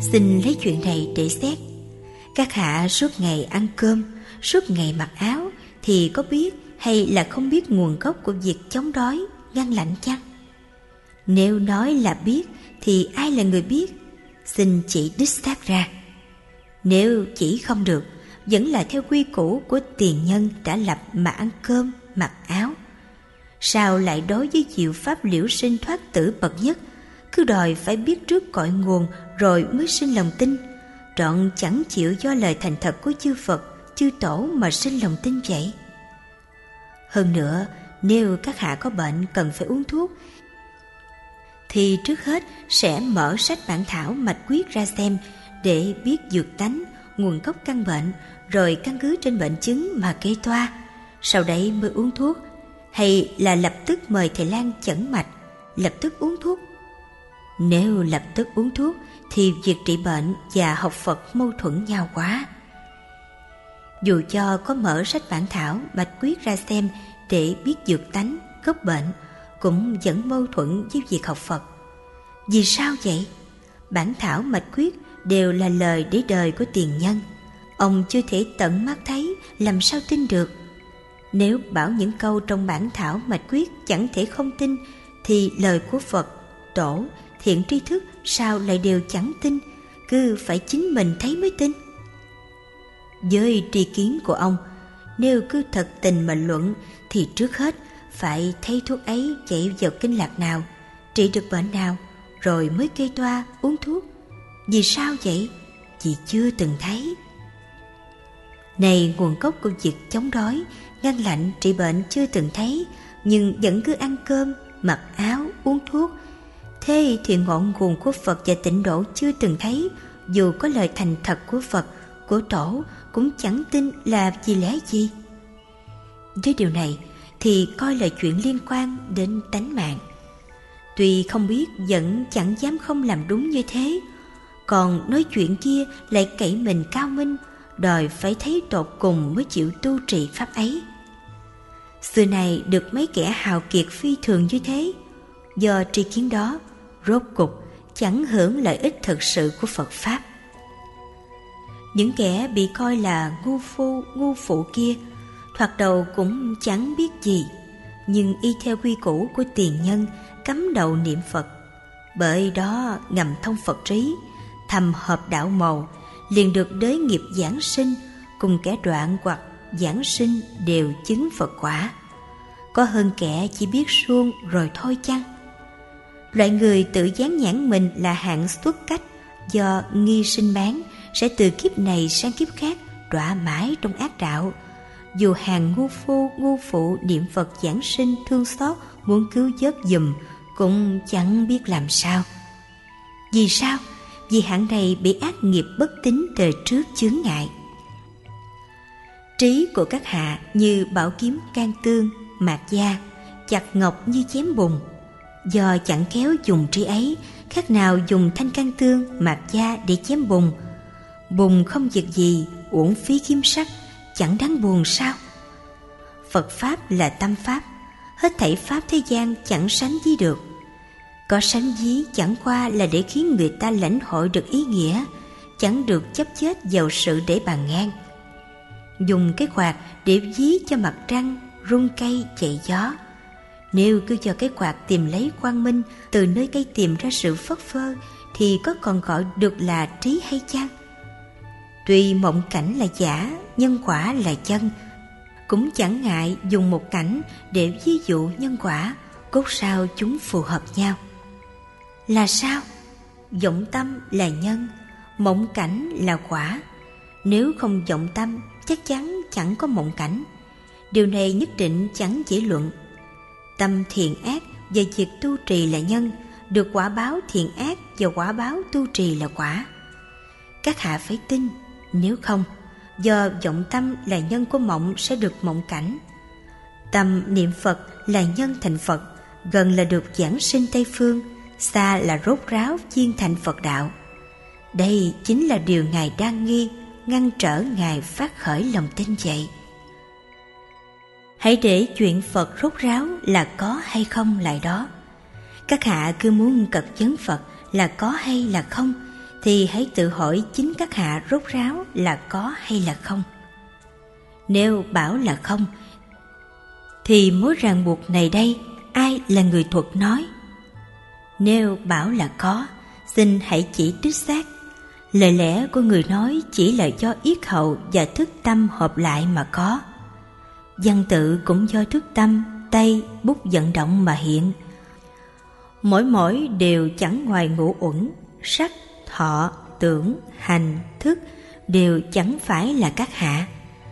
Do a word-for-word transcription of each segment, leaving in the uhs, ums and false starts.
Xin lấy chuyện này để xét. Các hạ suốt ngày ăn cơm, suốt ngày mặc áo, thì có biết hay là không biết nguồn gốc của việc chống đói, ngăn lạnh chăng? Nếu nói là biết, thì ai là người biết? Xin chỉ đích xác ra. Nếu chỉ không được, vẫn là theo quy củ của tiền nhân đã lập mà ăn cơm, mặc áo. Sao lại đối với diệu pháp liễu sinh thoát tử bậc nhất, cứ đòi phải biết trước cội nguồn rồi mới sinh lòng tin, trọn chẳng chịu do lời thành thật của chư Phật, chư Tổ mà sinh lòng tin vậy? Hơn nữa, nếu các hạ có bệnh cần phải uống thuốc, thì trước hết sẽ mở sách bản thảo mạch quyết ra xem để biết dược tánh, nguồn gốc căn bệnh, rồi căn cứ trên bệnh chứng mà kê toa, sau đấy mới uống thuốc. Hay là lập tức mời thầy lang chẩn mạch, lập tức uống thuốc? Nếu lập tức uống thuốc thì việc trị bệnh và học Phật mâu thuẫn nhau quá. Dù cho có mở sách bản thảo mạch quyết ra xem để biết dược tánh, gốc bệnh, cũng vẫn mâu thuẫn với việc học Phật. Vì sao vậy? Bản thảo mạch quyết đều là lời để đời của tiền nhân. Ông chưa thể tận mắt thấy, làm sao tin được? Nếu bảo những câu trong bản thảo mạch quyết chẳng thể không tin, thì lời của Phật, Tổ, thiện tri thức sao lại đều chẳng tin, cứ phải chính mình thấy mới tin? Với tri kiến của ông, nếu cứ thật tình mà luận, thì trước hết phải thấy thuốc ấy chạy vào kinh lạc nào, trị được bệnh nào, rồi mới kê toa uống thuốc. Vì sao vậy? Vì chưa từng thấy. Này, nguồn gốc của việc chống đói, ngăn lạnh, trị bệnh chưa từng thấy, nhưng vẫn cứ ăn cơm, mặc áo, uống thuốc. Thế thì ngọn nguồn của Phật và tịnh độ chưa từng thấy, dù có lời thành thật của Phật, của Tổ, cũng chẳng tin là vì lẽ gì. Với điều này thì coi là chuyện liên quan đến tánh mạng. Tuy không biết, vẫn chẳng dám không làm đúng như thế. Còn nói chuyện kia lại cậy mình cao minh, đòi phải thấy tột cùng mới chịu tu trì pháp ấy. Xưa này được mấy kẻ hào kiệt phi thường như thế, do tri kiến đó, rốt cục chẳng hưởng lợi ích thực sự của Phật Pháp. Những kẻ bị coi là ngu phu, ngu phụ kia, thoạt đầu cũng chẳng biết gì, nhưng y theo quy củ của tiền nhân cắm đầu niệm Phật. Bởi đó ngầm thông Phật trí, thầm hợp đạo màu, liền được đới nghiệp giảng sinh, cùng kẻ đoạn hoặc giảng sinh đều chứng Phật quả. Có hơn kẻ chỉ biết suông rồi thôi chăng? Loại người tự dán nhãn mình là hạng xuất cách, do nghi sinh bán, sẽ từ kiếp này sang kiếp khác đọa mãi trong ác đạo. Dù hàng ngu phu, ngu phụ niệm Phật giảng sinh thương xót, muốn cứu vớt giùm, cũng chẳng biết làm sao. Vì sao? Vì hạng này bị ác nghiệp bất tín đời trước chướng ngại. Trí của các hạ như bảo kiếm can tương, mạc da, chặt ngọc như chém bùn. Do chẳng khéo dùng trí ấy, khác nào dùng thanh can tương, mạc da để chém bùn. Bùn không việc gì, uổng phí kiếm sắc, chẳng đáng buồn sao? Phật Pháp là tâm Pháp, hết thảy Pháp thế gian chẳng sánh ví được. Có sánh ví chẳng qua là để khiến người ta lãnh hội được ý nghĩa, chẳng được chấp chết vào sự để bàn ngang. Dùng cái quạt để ví cho mặt trăng, rung cây chạy gió. Nếu cứ cho cái quạt tìm lấy quang minh từ nơi cây tìm ra sự phất phơ, thì có còn gọi được là trí hay chăng? Tuy mộng cảnh là giả, nhân quả là chân, cũng chẳng ngại dùng một cảnh để ví dụ nhân quả, cốt sao chúng phù hợp nhau. Là sao? Vọng tâm là nhân, mộng cảnh là quả. Nếu không vọng tâm, chắc chắn chẳng có mộng cảnh. Điều này nhất định chẳng dễ luận. Tâm thiện ác và việc tu trì là nhân, được quả báo thiện ác và quả báo tu trì là quả. Các hạ phải tin, nếu không, do vọng tâm là nhân của mộng sẽ được mộng cảnh. Tâm niệm Phật là nhân thành Phật, gần là được giảng sinh Tây Phương, xa là rốt ráo chiên thành Phật đạo. Đây chính là điều Ngài đang nghi, ngăn trở Ngài phát khởi lòng tin vậy. Hãy để chuyện Phật rốt ráo là có hay không lại đó. Các hạ cứ muốn cật vấn Phật là có hay là không, thì hãy tự hỏi chính các hạ rốt ráo là có hay là không. Nếu bảo là không, thì mối ràng buộc này đây ai là người thuật nói? Nếu bảo là có, xin hãy chỉ trích xác. Lời lẽ của người nói chỉ là do yết hầu và thức tâm hợp lại mà có. Văn tự cũng do thức tâm, tay, bút vận động mà hiện. Mỗi mỗi đều chẳng ngoài ngũ uẩn, sắc, thọ, tưởng, hành, thức đều chẳng phải là các hạ.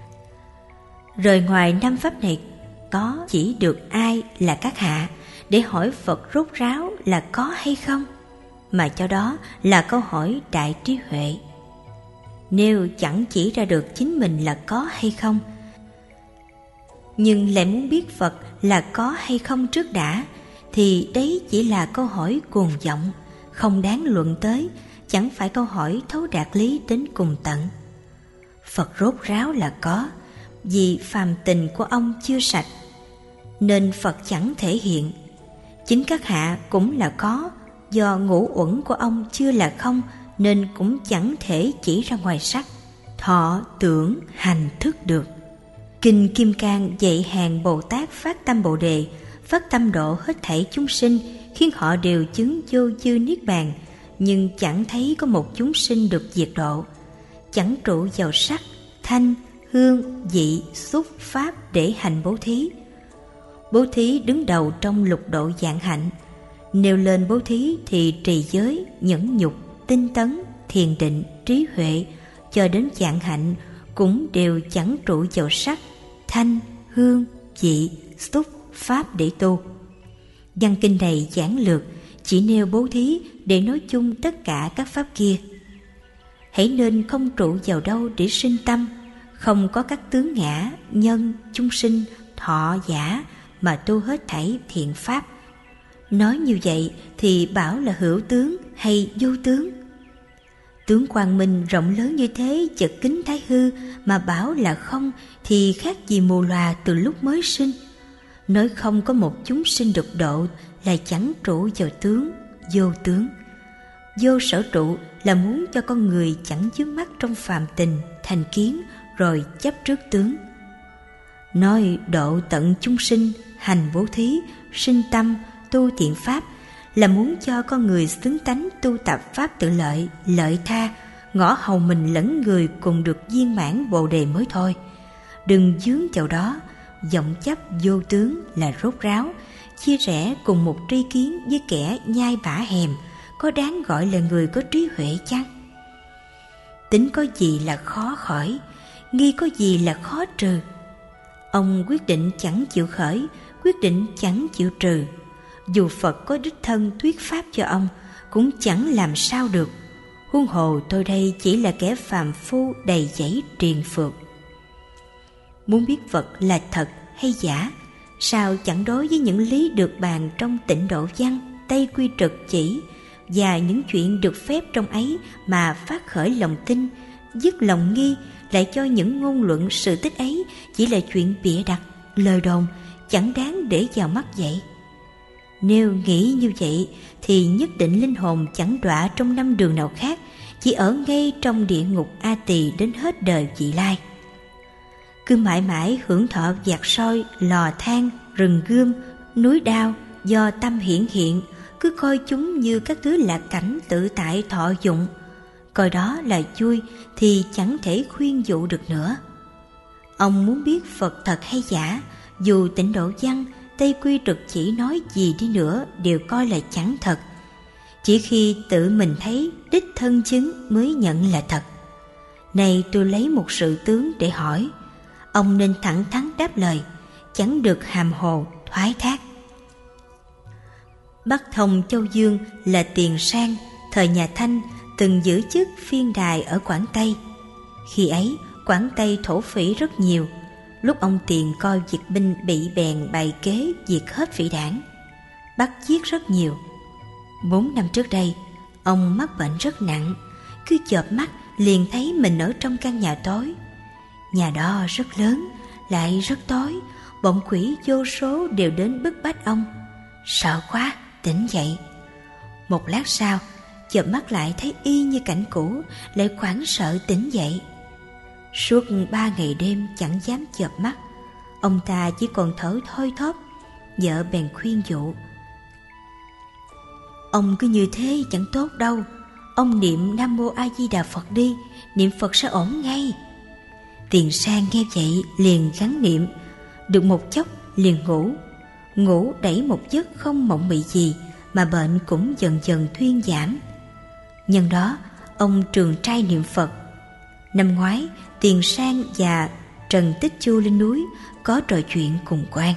Rời ngoài năm pháp này có chỉ được ai là các hạ để hỏi Phật rốt ráo là có hay không, mà cho đó là câu hỏi đại trí huệ. Nếu chẳng chỉ ra được chính mình là có hay không, nhưng lại muốn biết Phật là có hay không trước đã, thì đấy chỉ là câu hỏi cuồng vọng, không đáng luận tới, chẳng phải câu hỏi thấu đạt lý đến cùng tận. Phật rốt ráo là có, vì phàm tình của ông chưa sạch, nên Phật chẳng thể hiện. Chính các hạ cũng là có, do ngũ uẩn của ông chưa là không, nên cũng chẳng thể chỉ ra ngoài sắc, thọ, tưởng, hành, thức được. Kinh Kim Cang dạy hàng Bồ Tát phát tâm Bồ Đề, phát tâm độ hết thảy chúng sinh, khiến họ đều chứng vô dư niết bàn, nhưng chẳng thấy có một chúng sinh được diệt độ. Chẳng trụ vào sắc, thanh, hương, vị, xúc, pháp để hành bố thí. Bố thí đứng đầu trong lục độ vạn hạnh. Nêu lên bố thí thì trì giới, nhẫn nhục, tinh tấn, thiền định, trí huệ, cho đến vạn hạnh cũng đều chẳng trụ vào sắc, thanh, hương, vị, xúc, pháp để tu. Văn kinh này giản lược, chỉ nêu bố thí để nói chung tất cả các pháp kia. Hãy nên không trụ vào đâu để sinh tâm, không có các tướng ngã, nhân, chúng sinh, thọ, giả mà tu hết thảy thiện pháp. Nói như vậy thì bảo là hữu tướng hay vô tướng? Tướng quang minh rộng lớn như thế chật kính thái hư mà bảo là không thì khác gì mù lòa từ lúc mới sinh. Nói không có một chúng sinh được độ là chẳng trụ vào tướng, vô tướng. Vô sở trụ là muốn cho con người chẳng vướng mắc trong phàm tình, thành kiến rồi chấp trước tướng. Nói độ tận chúng sinh, hành bố thí, sinh tâm, tu thiện pháp là muốn cho con người xứng tánh tu tập pháp tự lợi, lợi tha, ngõ hầu mình lẫn người cùng được viên mãn bồ đề mới thôi. Đừng dướng vào đó, vọng chấp vô tướng là rốt ráo, chia rẽ cùng một tri kiến với kẻ nhai bả hèm, có đáng gọi là người có trí huệ chăng? Tính có gì là khó khỏi, nghi có gì là khó trừ. Ông quyết định chẳng chịu khởi, quyết định chẳng chịu trừ. Dù Phật có đích thân thuyết pháp cho ông, cũng chẳng làm sao được. Huống hồ tôi đây chỉ là kẻ phàm phu đầy dẫy triền phược. Muốn biết Phật là thật hay giả, sao chẳng đối với những lý được bàn trong Tịnh Độ Văn, Tây Quy Trực Chỉ và những chuyện được phép trong ấy mà phát khởi lòng tin, dứt lòng nghi, lại cho những ngôn luận sự tích ấy chỉ là chuyện bịa đặt, lời đồn, chẳng đáng để vào mắt vậy. Nếu nghĩ như vậy thì nhất định linh hồn chẳng đọa trong năm đường nào khác, chỉ ở ngay trong địa ngục A Tỳ đến hết đời vị lai. Cứ mãi mãi hưởng thọ vạc soi, lò than, rừng gươm, núi đao do tâm hiển hiện, cứ coi chúng như các thứ lạc cảnh tự tại thọ dụng, coi đó là vui thì chẳng thể khuyên dụ được nữa. Ông muốn biết Phật thật hay giả, dù Tịnh Độ Văn, Tây Quy Trực Chỉ nói gì đi nữa đều coi là chẳng thật. Chỉ khi tự mình thấy đích thân chứng mới nhận là thật. Này tôi lấy một sự tướng để hỏi, ông nên thẳng thắn đáp lời, chẳng được hàm hồ, thoái thác. Bắc Thông Châu Dương là Tiền Sang, thời nhà Thanh, từng giữ chức phiên đài ở Quảng Tây. Khi ấy, Quảng Tây thổ phỉ rất nhiều. Lúc ông Tiền coi việc binh bị bèn bày kế diệt hết phỉ đảng, bắt giết rất nhiều. Bốn năm trước đây, ông mắc bệnh rất nặng, cứ chợp mắt liền thấy mình ở trong căn nhà tối. Nhà đó rất lớn, lại rất tối, bọn quỷ vô số đều đến bức bách ông. Sợ quá, tỉnh dậy. Một lát sau, chợp mắt lại thấy y như cảnh cũ, lại hoảng sợ tỉnh dậy. Suốt ba ngày đêm chẳng dám chợp mắt, ông ta chỉ còn thở thoi thóp. Vợ bèn khuyên dụ: ông cứ như thế chẳng tốt đâu, ông niệm Nam Mô A Di Đà Phật đi, niệm Phật sẽ ổn ngay. Tiền Sang nghe vậy liền gắng niệm, được một chốc liền ngủ. Ngủ đẩy một giấc không mộng mị gì, mà bệnh cũng dần dần thuyên giảm. Nhân đó ông trường trai niệm Phật. Năm ngoái Tiền Sang và Trần Tích Chu lên núi có trò chuyện cùng quan.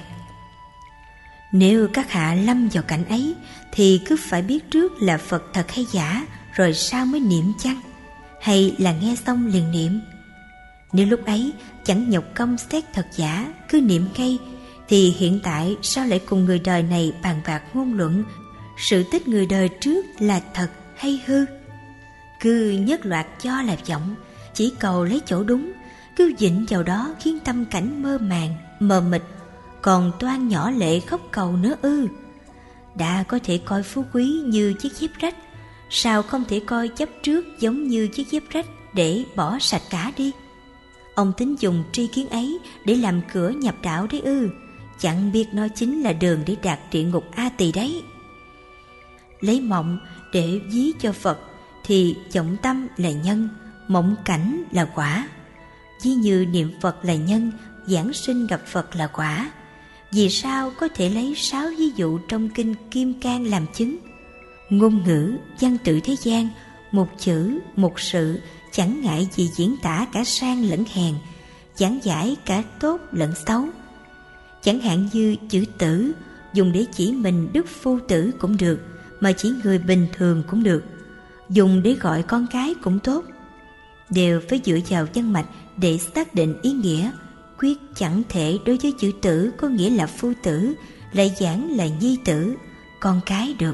Nếu các hạ lâm vào cảnh ấy thì cứ phải biết trước là Phật thật hay giả, rồi sao mới niệm chăng? Hay là nghe xong liền niệm? Nếu lúc ấy chẳng nhọc công xét thật giả, cứ niệm ngay, thì hiện tại sao lại cùng người đời này bàn bạc ngôn luận sự tích người đời trước là thật hay hư? Cứ nhất loạt cho là vọng, chỉ cầu lấy chỗ đúng, cứ vịnh vào đó khiến tâm cảnh mơ màng, mờ mịt, còn toan nhỏ lệ khóc cầu nữa ư? Đã có thể coi phú quý như chiếc dép rách, sao không thể coi chấp trước giống như chiếc dép rách để bỏ sạch cả đi? Ông tính dùng tri kiến ấy để làm cửa nhập đạo đấy ư? Chẳng biết nó chính là đường để đạt địa ngục A Tỳ đấy. Lấy mộng để ví cho Phật thì vọng tâm là nhân, mộng cảnh là quả. Ví như niệm Phật là nhân, giảng sinh gặp Phật là quả. Vì sao có thể lấy sáu ví dụ trong kinh Kim Cang làm chứng? Ngôn ngữ, văn tự thế gian, một chữ, một sự, chẳng ngại gì diễn tả cả sang lẫn hèn, giảng giải cả tốt lẫn xấu. Chẳng hạn như chữ tử, dùng để chỉ mình đức phu tử cũng được, mà chỉ người bình thường cũng được. Dùng để gọi con cái cũng tốt. Đều phải dựa vào văn mạch để xác định ý nghĩa. Quyết chẳng thể đối với chữ tử có nghĩa là phu tử, lại giảng là nhi tử, con cái được.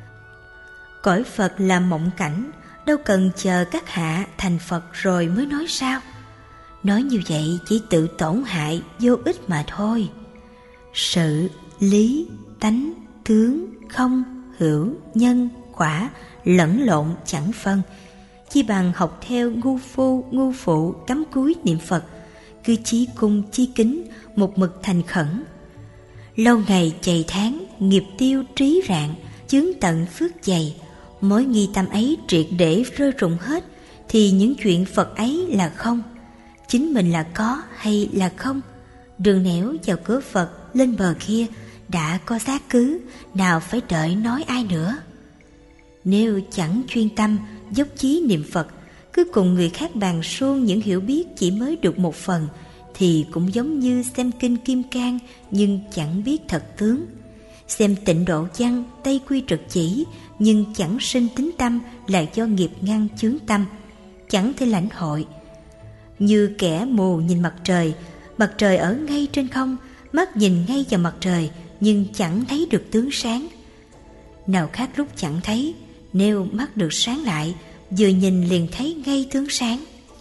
Cõi Phật là mộng cảnh, đâu cần chờ các hạ thành Phật rồi mới nói sao? Nói như vậy chỉ tự tổn hại vô ích mà thôi. Sự, lý, tánh, tướng, không, hữu, nhân, quả lẫn lộn chẳng phân, chi bằng học theo ngu phu, ngu phụ cắm cúi niệm Phật, cứ chí cung chí kính, một mực thành khẩn. Lâu ngày chày tháng, nghiệp tiêu trí rạng, chướng tận phước dày, mối nghi tâm ấy triệt để rơi rụng hết, thì những chuyện Phật ấy là không, chính mình là có hay là không. Đường nẻo vào cửa Phật lên bờ kia đã có xác cứ, nào phải đợi nói ai nữa. Nếu chẳng chuyên tâm dốc chí niệm Phật, cứ cùng người khác bàn suông những hiểu biết chỉ mới được một phần, thì cũng giống như xem kinh Kim Cang nhưng chẳng biết thật tướng, xem Tịnh Độ Văn Tây Quy Trực Chỉ nhưng chẳng sinh tính tâm, là do nghiệp ngăn chướng tâm, chẳng thể lãnh hội. Như kẻ mù nhìn mặt trời, mặt trời ở ngay trên không, mắt nhìn ngay vào mặt trời nhưng chẳng thấy được tướng sáng. Nào khác lúc chẳng thấy, nếu mắt được sáng lại, vừa nhìn liền thấy ngay tướng sáng.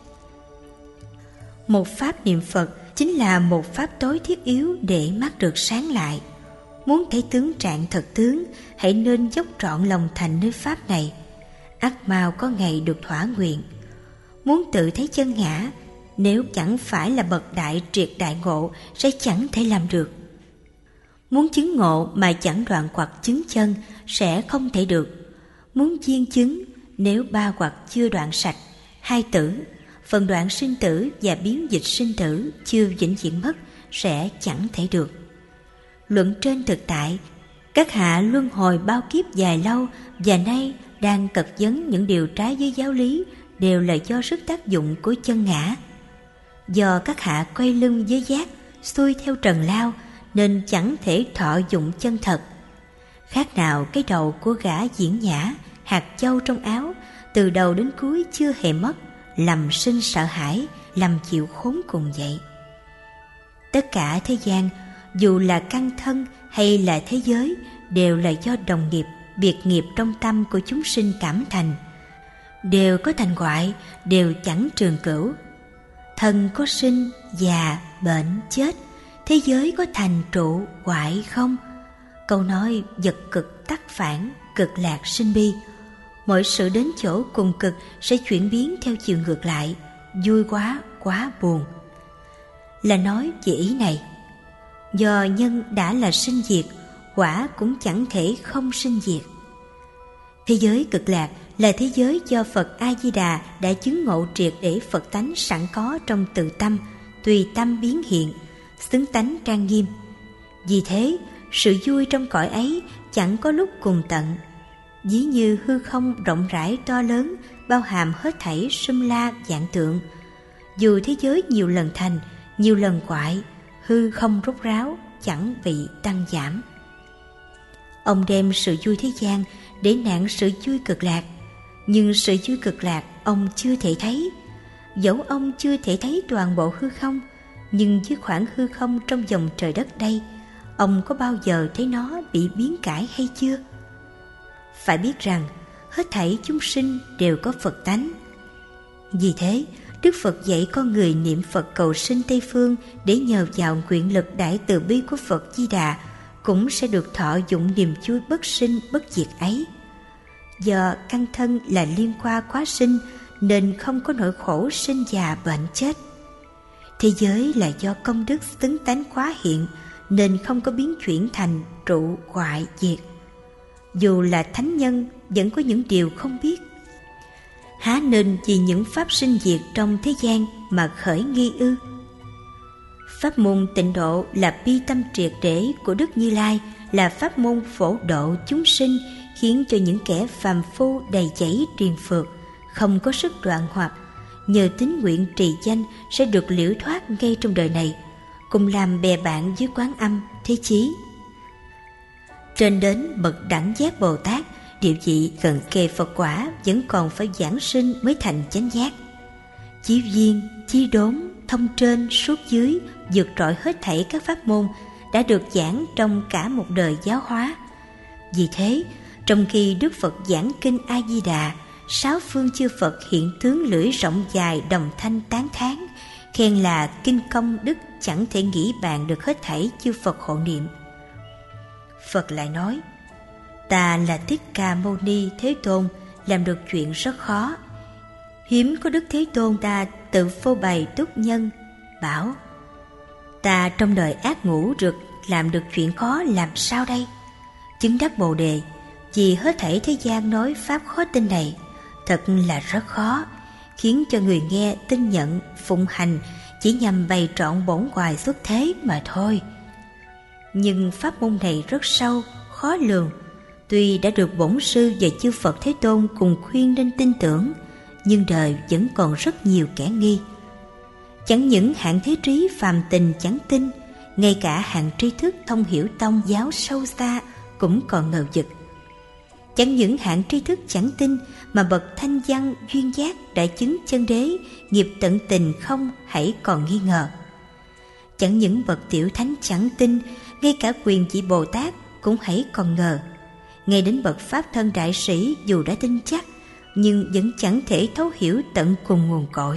Một pháp niệm Phật chính là một pháp tối thiết yếu để mắt được sáng lại. Muốn thấy tướng trạng thật tướng, hãy nên dốc trọn lòng thành nơi pháp này, ắt mau có ngày được thỏa nguyện. Muốn tự thấy chân ngã, nếu chẳng phải là bậc đại triệt đại ngộ sẽ chẳng thể làm được. Muốn chứng ngộ mà chẳng đoạn hoặc chứng chân sẽ không thể được. Muốn viên chứng, nếu ba hoặc chưa đoạn sạch, hai tử, phần đoạn sinh tử và biến dịch sinh tử chưa vĩnh viễn mất sẽ chẳng thể được. Luận trên thực tại, các hạ luân hồi bao kiếp dài lâu và nay đang cật vấn những điều trái với giáo lý đều là do sức tác dụng của chân ngã. Do các hạ quay lưng với giác, xuôi theo trần lao nên chẳng thể thọ dụng chân thật. Khác nào cái đầu của gã diễn nhã, hạt châu trong áo, từ đầu đến cuối chưa hề mất, lầm sinh sợ hãi, lầm chịu khốn cùng vậy. Tất cả thế gian, dù là căn thân hay là thế giới, đều là do đồng nghiệp, biệt nghiệp trong tâm của chúng sinh cảm thành. Đều có thành hoại, đều chẳng trường cửu. Thân có sinh, già, bệnh, chết, thế giới có thành trụ, hoại không? Câu nói vật cực tắc phản, cực lạc sinh bi, Mọi sự đến chỗ cùng cực sẽ chuyển biến theo chiều ngược lại, vui quá, quá buồn. Là nói về ý này, do nhân đã là sinh diệt, quả cũng chẳng thể không sinh diệt. Thế giới cực lạc là thế giới do Phật A-di-đà đã chứng ngộ triệt để Phật tánh sẵn có trong tự tâm, tùy tâm biến hiện, xứng tánh trang nghiêm. Vì thế, sự vui trong cõi ấy chẳng có lúc cùng tận. Ví như hư không rộng rãi to lớn, bao hàm hết thảy sum la vạn tượng. Dù thế giới nhiều lần thành, nhiều lần quại, hư không rốt ráo, chẳng bị tăng giảm. Ông đem sự vui thế gian để nạn sự vui cực lạc, nhưng sự vui cực lạc ông chưa thể thấy. Dẫu ông chưa thể thấy toàn bộ hư không, nhưng dưới khoảng hư không trong vòng trời đất đây, ông có bao giờ thấy nó bị biến cải hay chưa? Phải biết rằng hết thảy chúng sinh đều có Phật tánh. Vì thế, Đức Phật dạy con người niệm Phật cầu sinh Tây Phương để nhờ vào nguyện lực đại từ bi của Phật Di Đà cũng sẽ được thọ dụng niềm vui bất sinh bất diệt ấy. Do căn thân là liên qua quá sinh nên không có nỗi khổ sinh già bệnh chết. Thế giới là do công đức xứng tánh quá hiện nên không có biến chuyển thành trụ hoại diệt. Dù là thánh nhân vẫn có những điều không biết. Há nên vì những pháp sinh diệt trong thế gian mà khởi nghi ư? Pháp môn tịnh độ là bi tâm triệt để của Đức Như Lai, là pháp môn phổ độ chúng sinh, khiến cho những kẻ phàm phu đầy dẫy triền phược, không có sức đoạn hoặc, nhờ tín nguyện trì danh sẽ được liễu thoát ngay trong đời này, cùng làm bè bạn với Quán Âm, Thế Chí. Trên đến bậc đẳng giác Bồ Tát, địa vị gần kề Phật quả vẫn còn phải giảng sinh mới thành chánh giác. Chí viên, chí đốn, thông trên, suốt dưới, vượt trội hết thảy các pháp môn đã được giảng trong cả một đời giáo hóa. Vì thế, trong khi Đức Phật giảng kinh A-di-đà, sáu phương chư Phật hiện tướng lưỡi rộng dài đồng thanh tán thán, khen là kinh công đức chẳng thể nghĩ bàn được hết thảy chư Phật hộ niệm. Phật lại nói: Ta là Thích Ca Mâu Ni Thế Tôn, làm được chuyện rất khó. Hiếm có Đức Thế Tôn ta tự phô bày túc nhân, bảo: Ta trong đời ác ngũ được làm được chuyện khó làm sao đây? Chứng đắc Bồ Đề, vì hết thảy thế gian nói pháp khó tin này, thật là rất khó, khiến cho người nghe tin nhận, phụng hành chỉ nhằm bày trọn bổn hoài xuất thế mà thôi. Nhưng pháp môn này rất sâu, khó lường. Tuy đã được bổn sư và chư Phật Thế Tôn cùng khuyên nên tin tưởng, nhưng đời vẫn còn rất nhiều kẻ nghi. Chẳng những hạng thế trí phàm tình chẳng tin, ngay cả hạng tri thức thông hiểu tông giáo sâu xa cũng còn ngờ vực. Chẳng những hạng tri thức chẳng tin, mà bậc thanh văn duyên giác đã chứng chân đế, nghiệp tận tình không hãy còn nghi ngờ. Chẳng những bậc tiểu thánh chẳng tin, ngay cả quyền vị Bồ Tát cũng hãy còn ngờ. Ngay đến bậc pháp thân đại sĩ dù đã tin chắc, nhưng vẫn chẳng thể thấu hiểu tận cùng nguồn cội.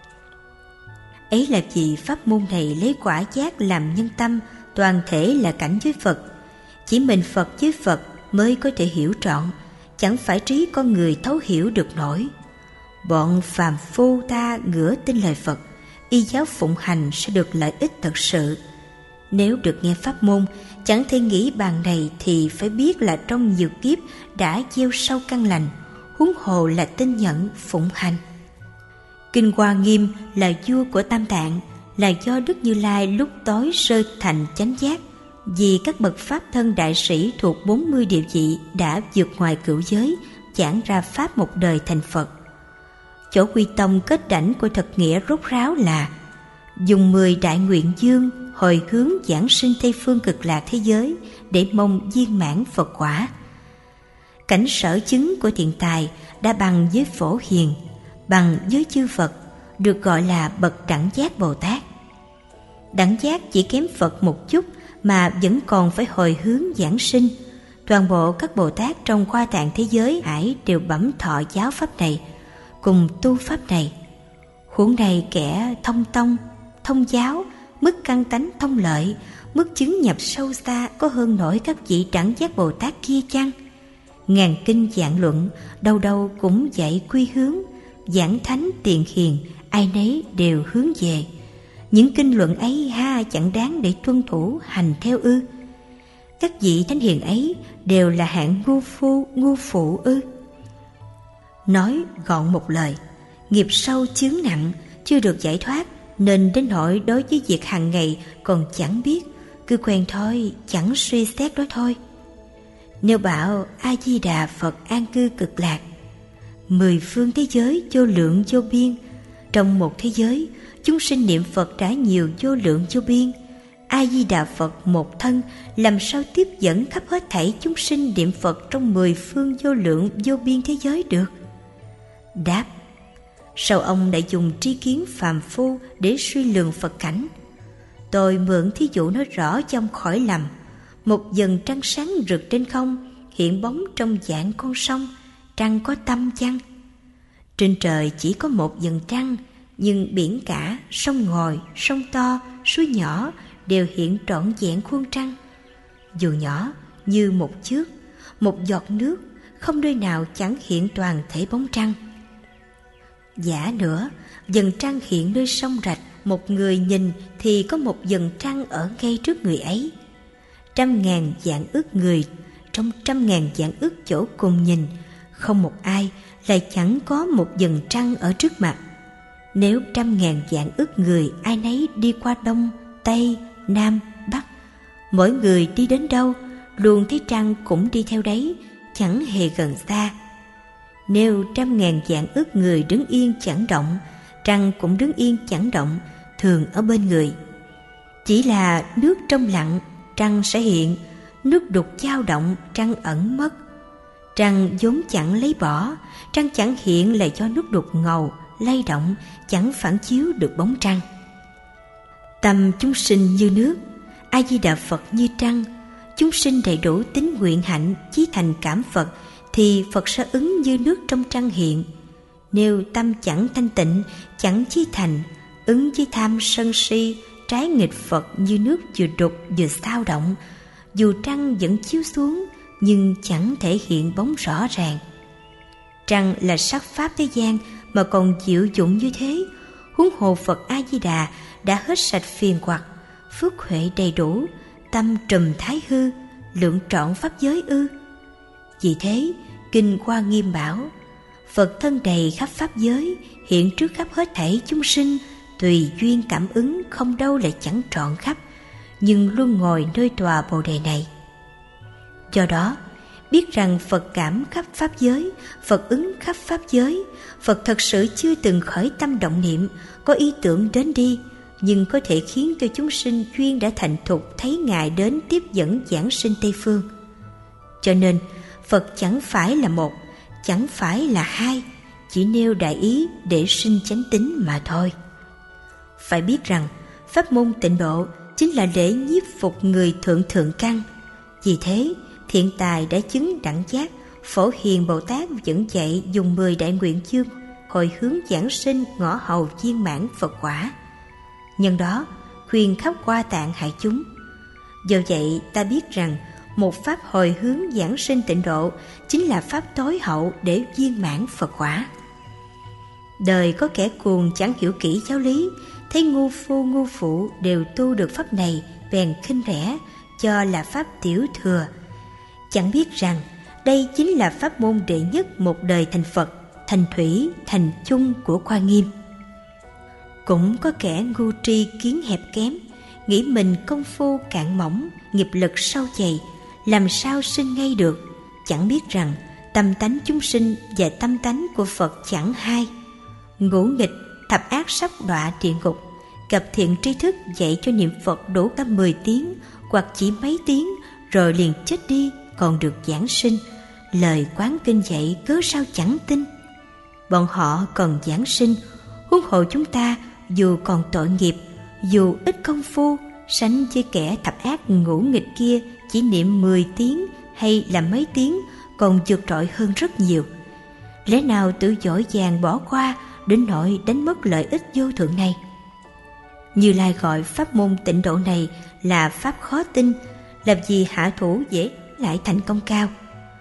Ấy là vì pháp môn này lấy quả giác làm nhân tâm, toàn thể là cảnh với Phật. Chỉ mình Phật với Phật mới có thể hiểu trọn, chẳng phải trí con người thấu hiểu được nổi. Bọn phàm phu ta ngửa tin lời Phật, y giáo phụng hành sẽ được lợi ích thật sự. Nếu được nghe pháp môn, chẳng thể nghĩ bàn này thì phải biết là trong nhiều kiếp đã gieo sâu căn lành, huống hồ là tin nhận phụng hành. Kinh Hoa Nghiêm là vua của Tam Tạng, là do Đức Như Lai lúc tối sơ thành chánh giác, vì các bậc pháp thân đại sĩ thuộc bốn mươi địa vị đã vượt ngoài cửu giới, giảng ra pháp một đời thành Phật. Chỗ quy tông kết đảnh của thật nghĩa rốt ráo là dùng mười đại nguyện dương hồi hướng giảng sinh Tây Phương cực lạc thế giới để mong viên mãn Phật quả. Cảnh sở chứng của thiện tài đã bằng với Phổ Hiền, bằng với chư Phật, được gọi là bậc đẳng giác Bồ Tát. Đẳng giác chỉ kém Phật một chút mà vẫn còn phải hồi hướng giảng sinh. Toàn bộ các Bồ Tát trong khoa tạng thế giới hải đều bẩm thọ giáo pháp này, cùng tu pháp này. Huống này kẻ thông tông, thông giáo, mức căn tánh thông lợi, mức chứng nhập sâu xa có hơn nổi các vị đẳng giác Bồ Tát kia chăng? Ngàn kinh giảng luận, đâu đâu cũng dạy quy hướng, giảng thánh tiền hiền, ai nấy đều hướng về. Những kinh luận ấy ha chẳng đáng để tuân thủ hành theo ư? Các vị thánh hiền ấy đều là hạng ngu phu, ngu phụ ư? Nói gọn một lời, nghiệp sâu chướng nặng, chưa được giải thoát, nên đến nỗi đối với việc hàng ngày còn chẳng biết, cứ quen thôi, chẳng suy xét đó thôi. Nếu bảo A-di-đà Phật an cư cực lạc, mười phương thế giới vô lượng vô biên, trong một thế giới chúng sinh niệm Phật đã nhiều vô lượng vô biên. A-di-đà Phật một thân làm sao tiếp dẫn khắp hết thảy chúng sinh niệm Phật trong mười phương vô lượng vô biên thế giới được? Đáp: sao ông lại dùng tri kiến phàm phu để suy lường Phật cảnh? Tôi mượn thí dụ nói rõ cho ông khỏi lầm. Một dần trăng sáng rực trên không, hiện bóng trong dạng con sông, trăng có tâm chăng? Trên trời chỉ có một dần trăng, nhưng biển cả, sông ngòi, sông to, suối nhỏ đều hiện trọn vẹn khuôn trăng. Dù nhỏ như một chước, một giọt nước, không nơi nào chẳng hiện toàn thể bóng trăng. Giả nữa, dần trăng hiện nơi sông rạch, một người nhìn thì có một dần trăng ở ngay trước người ấy. Trăm ngàn vạn ức người, trong trăm ngàn vạn ức chỗ cùng nhìn, không một ai lại chẳng có một dần trăng ở trước mặt. Nếu trăm ngàn vạn ức người ai nấy đi qua đông, tây, nam, bắc, mỗi người đi đến đâu, luôn thấy trăng cũng đi theo đấy, chẳng hề gần xa. Nếu trăm ngàn vạn ức người đứng yên chẳng động, trăng cũng đứng yên chẳng động, thường ở bên người. Chỉ là nước trong lặng, trăng sẽ hiện; nước đục dao động, trăng ẩn mất. Trăng vốn chẳng lấy bỏ, trăng chẳng hiện là do nước đục ngầu, lay động, chẳng phản chiếu được bóng trăng. Tâm chúng sinh như nước, A-di-đà Phật như trăng. Chúng sinh đầy đủ tín nguyện hạnh, chí thành cảm Phật, thì Phật sẽ ứng như nước trong trăng hiện. Nếu tâm chẳng thanh tịnh, chẳng chí thành, ứng chí tham sân si, trái nghịch Phật như nước vừa đục vừa xao động, dù trăng vẫn chiếu xuống nhưng chẳng thể hiện bóng rõ ràng. Trăng là sắc pháp thế gian mà còn diệu dụng như thế, huống hồ Phật A-di-đà đã hết sạch phiền hoặc, phước huệ đầy đủ, tâm trùm thái hư, lượng trọn pháp giới ư? Vì thế kinh Hoa Nghiêm bảo: Phật thân đầy khắp pháp giới, hiện trước khắp hết thảy chúng sinh, tùy duyên cảm ứng, không đâu lại chẳng trọn khắp, nhưng luôn ngồi nơi tòa bồ đề này. Do đó biết rằng Phật cảm khắp pháp giới, Phật ứng khắp pháp giới. Phật thật sự chưa từng khởi tâm động niệm, có ý tưởng đến đi, nhưng có thể khiến cho chúng sinh duyên đã thành thục thấy Ngài đến tiếp dẫn giảng sinh Tây Phương. Cho nên Phật chẳng phải là một, chẳng phải là hai, chỉ nêu đại ý để sinh chánh tín mà thôi. Phải biết rằng pháp môn tịnh độ chính là để nhiếp phục người thượng thượng căn. Vì thế Thiện Tài đã chứng đẳng giác, Phổ Hiền Bồ Tát vẫn dạy dùng mười đại nguyện chương hồi hướng giảng sinh ngõ hầu viên mãn Phật quả. Nhân đó khuyên khắp qua tạng hại chúng. Do vậy ta biết rằng một pháp hồi hướng giảng sinh tịnh độ chính là pháp tối hậu để viên mãn Phật quả. Đời có kẻ cuồng chẳng hiểu kỹ giáo lý, thấy ngu phu ngu phụ đều tu được pháp này, bèn khinh rẻ, cho là pháp tiểu thừa. Chẳng biết rằng đây chính là pháp môn đệ nhất một đời thành Phật, thành thủy, thành chung của Hoa Nghiêm. Cũng có kẻ ngu tri kiến hẹp kém, nghĩ mình công phu cạn mỏng, nghiệp lực sâu dày, làm sao sinh ngay được. Chẳng biết rằng tâm tánh chúng sinh và tâm tánh của Phật chẳng hai. Ngũ nghịch, thập ác sắp đọa địa ngục, gặp thiện tri thức dạy cho niệm Phật đủ cả mười tiếng hoặc chỉ mấy tiếng rồi liền chết đi, còn được giảng sinh. Lời quán kinh dạy cớ sao chẳng tin. Bọn họ còn giảng sinh, huống hồ chúng ta dù còn tội nghiệp, dù ít công phu, sánh với kẻ thập ác ngũ nghịch kia chỉ niệm mười tiếng hay là mấy tiếng còn vượt trội hơn rất nhiều. Lẽ nào tự dỗi dàng bỏ qua đến nỗi đánh mất lợi ích vô thượng này? Như Lai gọi pháp môn tịnh độ này là pháp khó tin, làm gì hạ thủ dễ lại thành công cao.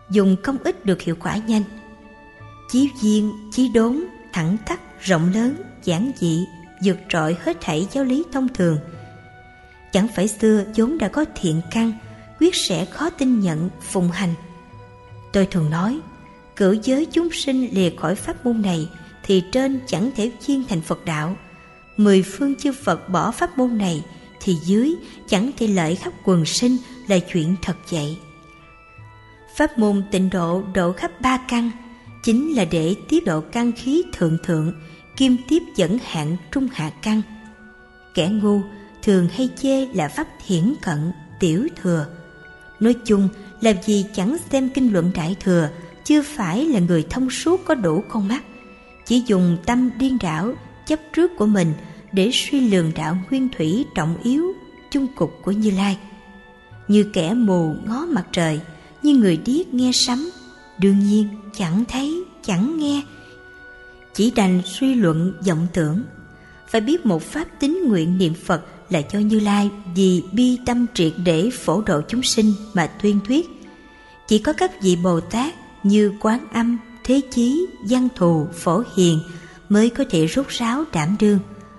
dùng công ích được hiệu quả nhanh. Chí viên, chí đốn, thẳng tắp, rộng lớn, giản dị, vượt trội hết thảy giáo lý thông thường. Chẳng phải xưa vốn đã có thiện căn, quyết sẽ khó tin nhận, phụng hành. Tôi thường nói, cử giới chúng sinh lìa khỏi pháp môn này thì trên chẳng thể viên thành Phật đạo. Mười phương chư Phật bỏ pháp môn này thì dưới chẳng thể lợi khắp quần sinh, là chuyện thật vậy. Pháp môn tịnh độ độ khắp ba căn, chính là để tiếp độ căn khí thượng thượng, kim tiếp dẫn hạng trung hạ căn. Kẻ ngu thường hay chê là pháp hiển cận, tiểu thừa. Nói chung, làm gì chẳng xem kinh luận đại thừa, chưa phải là người thông suốt có đủ con mắt, chỉ dùng tâm điên đảo, chấp trước của mình để suy lường đạo nguyên thủy trọng yếu, chung cục của Như Lai. Như kẻ mù ngó mặt trời, như người điếc nghe sấm, đương nhiên chẳng thấy, chẳng nghe, chỉ đành suy luận vọng tưởng. Phải biết một pháp tín nguyện niệm Phật là cho Như Lai vì bi tâm triệt để phổ độ chúng sinh mà tuyên thuyết. Chỉ có các vị Bồ Tát như Quán Âm, Thế Chí, Văn Thù, Phổ Hiền mới có thể rốt ráo đảm đương.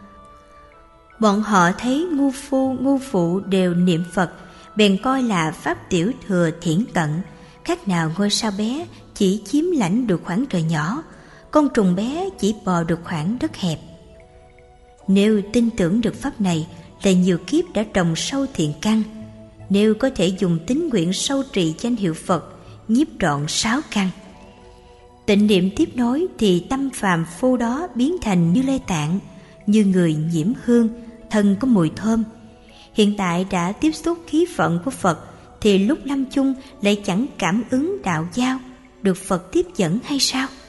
Bọn họ thấy ngu phu, ngu phụ đều niệm Phật, bèn coi là pháp tiểu thừa thiển cận, khác nào ngôi sao bé chỉ chiếm lãnh được khoảng trời nhỏ, con trùng bé chỉ bò được khoảng đất hẹp. Nếu tin tưởng được pháp này là nhiều kiếp đã trồng sâu thiện căn, nếu có thể dùng tín nguyện sâu trì danh hiệu Phật, nhiếp trọn sáu căn. Tịnh niệm tiếp nối thì tâm phàm phu đó biến thành Như Lai Tạng, như người nhiễm hương, thân có mùi thơm. Hiện tại đã tiếp xúc khí phận của Phật thì lúc lâm chung lại chẳng cảm ứng đạo giao, được Phật tiếp dẫn hay sao?